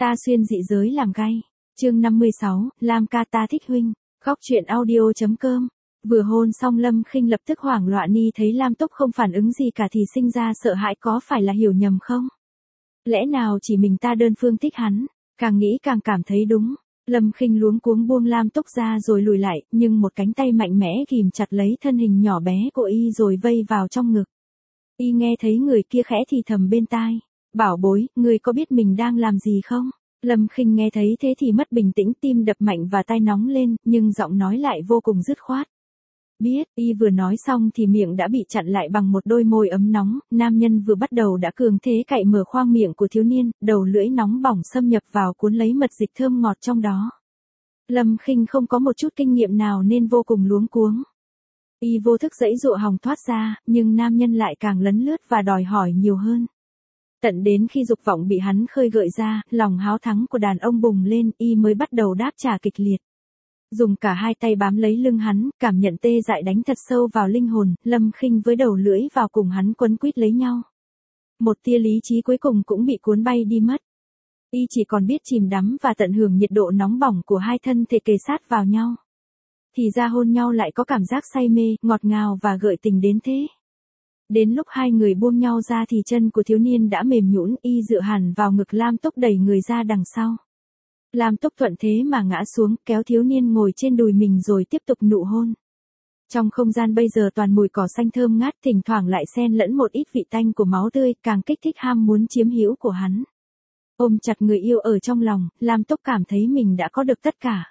Ta xuyên dị giới làm gay. Chương 56, Lam ca ta thích huynh. Góc truyện audio.com. Vừa hôn xong Lâm Khinh lập tức hoảng loạn, ni thấy Lam Túc không phản ứng gì cả thì sinh ra sợ hãi, có phải là hiểu nhầm không? Lẽ nào chỉ mình ta đơn phương thích hắn? Càng nghĩ càng cảm thấy đúng. Lâm Khinh luống cuống buông Lam Túc ra rồi lùi lại, nhưng một cánh tay mạnh mẽ ghìm chặt lấy thân hình nhỏ bé của y rồi vây vào trong ngực. Y nghe thấy người kia khẽ thì thầm bên tai. Bảo bối, ngươi có biết mình đang làm gì không? Lâm Khinh nghe thấy thế thì mất bình tĩnh, tim đập mạnh và tai nóng lên, nhưng giọng nói lại vô cùng dứt khoát. Biết, y vừa nói xong thì miệng đã bị chặn lại bằng một đôi môi ấm nóng, nam nhân vừa bắt đầu đã cường thế cạy mở khoang miệng của thiếu niên, đầu lưỡi nóng bỏng xâm nhập vào cuốn lấy mật dịch thơm ngọt trong đó. Lâm Khinh không có một chút kinh nghiệm nào nên vô cùng luống cuống. Y vô thức giãy giụa hòng thoát ra, nhưng nam nhân lại càng lấn lướt và đòi hỏi nhiều hơn. Tận đến khi dục vọng bị hắn khơi gợi ra, lòng háo thắng của đàn ông bùng lên, y mới bắt đầu đáp trả kịch liệt. Dùng cả hai tay bám lấy lưng hắn, cảm nhận tê dại đánh thật sâu vào linh hồn, Lâm Khinh với đầu lưỡi vào cùng hắn quấn quýt lấy nhau. Một tia lý trí cuối cùng cũng bị cuốn bay đi mất. Y chỉ còn biết chìm đắm và tận hưởng nhiệt độ nóng bỏng của hai thân thể kề sát vào nhau. Thì ra hôn nhau lại có cảm giác say mê, ngọt ngào và gợi tình đến thế. Đến lúc hai người buông nhau ra thì chân của thiếu niên đã mềm nhũn, y dựa hẳn vào ngực Lam Túc đẩy người ra đằng sau. Lam Túc thuận thế mà ngã xuống, kéo thiếu niên ngồi trên đùi mình rồi tiếp tục nụ hôn. Trong không gian bây giờ toàn mùi cỏ xanh thơm ngát, thỉnh thoảng lại xen lẫn một ít vị tanh của máu tươi, càng kích thích ham muốn chiếm hữu của hắn. Ôm chặt người yêu ở trong lòng, Lam Túc cảm thấy mình đã có được tất cả.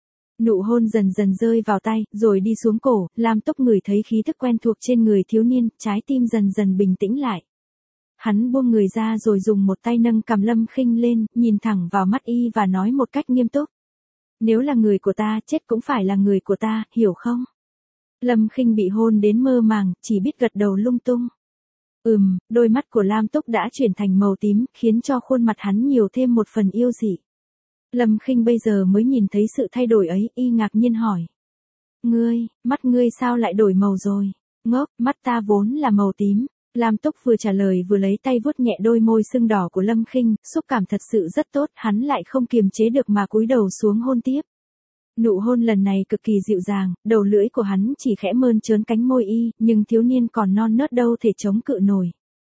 Nụ hôn dần dần rơi vào tay, rồi đi xuống cổ, Lam Túc ngửi thấy khí thức quen thuộc trên người thiếu niên, trái tim dần dần bình tĩnh lại. Hắn buông người ra rồi dùng một tay nâng cằm Lâm Khinh lên, nhìn thẳng vào mắt y và nói một cách nghiêm túc. Nếu là người của ta, chết cũng phải là người của ta, hiểu không? Lâm Khinh bị hôn đến mơ màng, chỉ biết gật đầu lung tung. Đôi mắt của Lam Túc đã chuyển thành màu tím, khiến cho khuôn mặt hắn nhiều thêm một phần yêu dị. Lâm Khinh bây giờ mới nhìn thấy sự thay đổi ấy, y ngạc nhiên hỏi. Mắt ngươi sao lại đổi màu rồi? Ngốc, mắt ta vốn là màu tím. Lam Túc vừa trả lời vừa lấy tay vuốt nhẹ đôi môi sưng đỏ của Lâm Khinh, xúc cảm thật sự rất tốt, hắn lại không kiềm chế được mà cúi đầu xuống hôn tiếp. Nụ hôn lần này cực kỳ dịu dàng, đầu lưỡi của hắn chỉ khẽ mơn trớn cánh môi y, nhưng thiếu niên còn non nớt đâu thể chống cự nổi.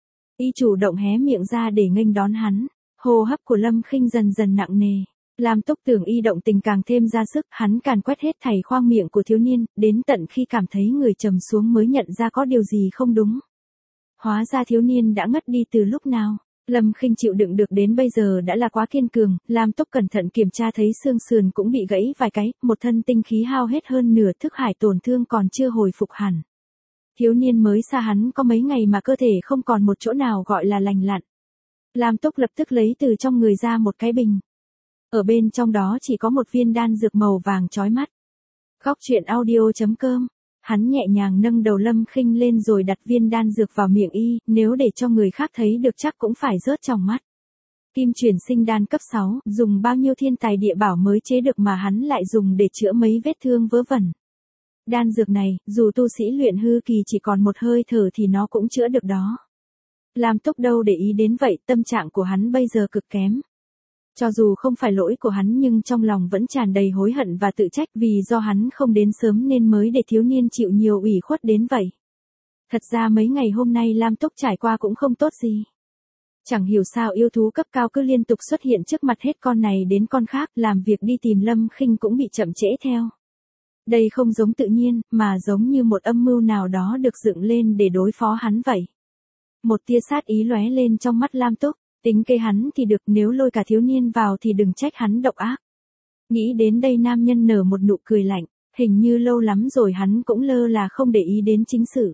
Y chủ động hé miệng ra để nghênh đón hắn, hô hấp của Lâm Khinh dần dần nặng nề. Lam Túc tưởng y động tình càng thêm ra sức, hắn càn quét hết thảy khoang miệng của thiếu niên, đến tận khi cảm thấy người trầm xuống mới nhận ra có điều gì không đúng. Hóa ra thiếu niên đã ngất đi từ lúc nào. Lâm Khinh chịu đựng được đến bây giờ đã là quá kiên cường, Lam Túc cẩn thận kiểm tra thấy xương sườn cũng bị gãy vài cái, một thân tinh khí hao hết hơn nửa, thức hải tổn thương còn chưa hồi phục hẳn. Thiếu niên mới xa hắn có mấy ngày mà cơ thể không còn một chỗ nào gọi là lành lặn. Lam Túc lập tức lấy từ trong người ra một cái bình. Ở bên trong đó chỉ có một viên đan dược màu vàng chói mắt. Góc truyện audio.com. Hắn nhẹ nhàng nâng đầu Lâm Khinh lên rồi đặt viên đan dược vào miệng y, nếu để cho người khác thấy được chắc cũng phải rớt trong mắt. Kim chuyển sinh đan cấp 6, dùng bao nhiêu thiên tài địa bảo mới chế được mà hắn lại dùng để chữa mấy vết thương vớ vẩn. Đan dược này, dù tu sĩ luyện hư kỳ chỉ còn một hơi thở thì nó cũng chữa được đó. Lam Túc đâu để ý đến vậy, tâm trạng của hắn bây giờ cực kém. Cho dù không phải lỗi của hắn nhưng trong lòng vẫn tràn đầy hối hận và tự trách vì do hắn không đến sớm nên mới để thiếu niên chịu nhiều ủy khuất đến vậy. Thật ra mấy ngày hôm nay Lam Túc trải qua cũng không tốt gì. Chẳng hiểu sao yêu thú cấp cao cứ liên tục xuất hiện trước mặt hết con này đến con khác, làm việc đi tìm Lâm Khinh cũng bị chậm trễ theo. Đây không giống tự nhiên, mà giống như một âm mưu nào đó được dựng lên để đối phó hắn vậy. Một tia sát ý lóe lên trong mắt Lam Túc. Tính kế hắn thì được, nếu lôi cả thiếu niên vào thì đừng trách hắn độc ác. Nghĩ đến đây nam nhân nở một nụ cười lạnh, hình như lâu lắm rồi hắn cũng lơ là không để ý đến chính sự.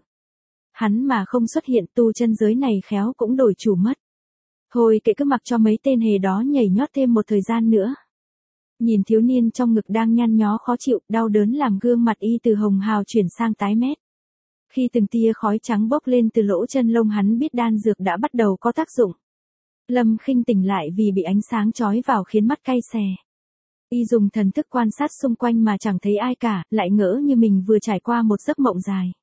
Hắn mà không xuất hiện tu chân giới này khéo cũng đổi chủ mất. Thôi kệ, cứ mặc cho mấy tên hề đó nhảy nhót thêm một thời gian nữa. Nhìn thiếu niên trong ngực đang nhăn nhó khó chịu, đau đớn làm gương mặt y từ hồng hào chuyển sang tái mét. Khi từng tia khói trắng bốc lên từ lỗ chân lông hắn biết đan dược đã bắt đầu có tác dụng. Lâm Khinh tỉnh lại vì bị ánh sáng chói vào khiến mắt cay xè. Y dùng thần thức quan sát xung quanh mà chẳng thấy ai cả, lại ngỡ như mình vừa trải qua một giấc mộng dài.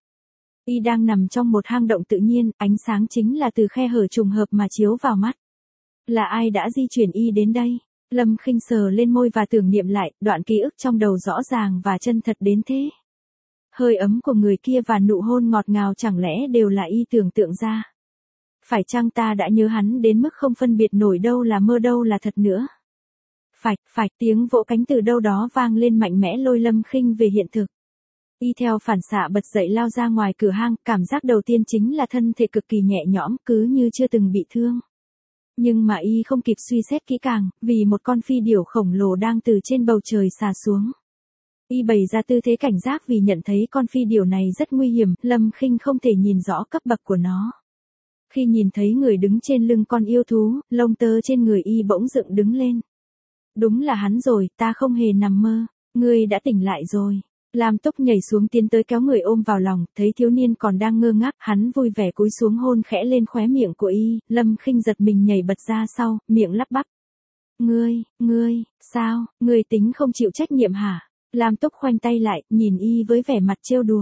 Y đang nằm trong một hang động tự nhiên, ánh sáng chính là từ khe hở trùng hợp mà chiếu vào mắt. Là ai đã di chuyển y đến đây? Lâm Khinh sờ lên môi và tưởng niệm lại, đoạn ký ức trong đầu rõ ràng và chân thật đến thế. Hơi ấm của người kia và nụ hôn ngọt ngào chẳng lẽ đều là y tưởng tượng ra. Phải chăng ta đã nhớ hắn đến mức không phân biệt nổi đâu là mơ đâu là thật nữa. Phạch, tiếng vỗ cánh từ đâu đó vang lên mạnh mẽ lôi Lâm Khinh về hiện thực. Y theo phản xạ bật dậy lao ra ngoài cửa hang, cảm giác đầu tiên chính là thân thể cực kỳ nhẹ nhõm, cứ như chưa từng bị thương. Nhưng mà y không kịp suy xét kỹ càng, vì một con phi điểu khổng lồ đang từ trên bầu trời xà xuống. Y bày ra tư thế cảnh giác vì nhận thấy con phi điểu này rất nguy hiểm, Lâm Khinh không thể nhìn rõ cấp bậc của nó. Khi nhìn thấy người đứng trên lưng con yêu thú, lông tơ trên người y bỗng dựng đứng lên. Đúng là hắn rồi, ta không hề nằm mơ, ngươi đã tỉnh lại rồi. Lam Túc nhảy xuống tiến tới kéo người ôm vào lòng, thấy thiếu niên còn đang ngơ ngác, hắn vui vẻ cúi xuống hôn khẽ lên khóe miệng của y, Lâm Khinh giật mình nhảy bật ra sau, miệng lắp bắp. Ngươi, sao, ngươi tính không chịu trách nhiệm hả? Lam Túc khoanh tay lại, nhìn y với vẻ mặt trêu đùa.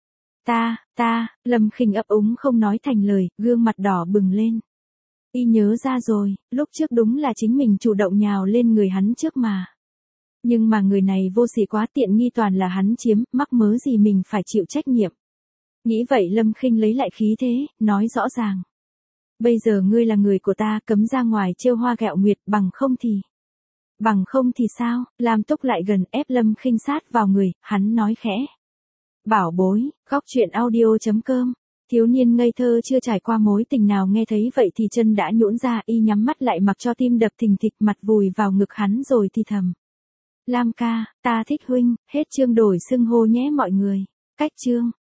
Lâm Khinh ấp úng không nói thành lời, gương mặt đỏ bừng lên. Y nhớ ra rồi, lúc trước đúng là chính mình chủ động nhào lên người hắn trước mà. Nhưng mà người này vô sỉ quá, tiện nghi toàn là hắn chiếm, mắc mớ gì mình phải chịu trách nhiệm. Nghĩ vậy Lâm Khinh lấy lại khí thế, nói rõ ràng. Bây giờ ngươi là người của ta, cấm ra ngoài trêu hoa ghẹo nguyệt, bằng không thì sao? Lam Túc lại gần ép Lâm Khinh sát vào người, hắn nói khẽ. Bảo bối, góc truyện audio.com. Thiếu niên ngây thơ chưa trải qua mối tình nào nghe thấy vậy thì chân đã nhũn ra, y nhắm mắt lại mặc cho tim đập thình thịch, mặt vùi vào ngực hắn rồi thì thầm. Lam ca, ta thích huynh, hết chương, đổi xưng hô nhé mọi người. Cách chương.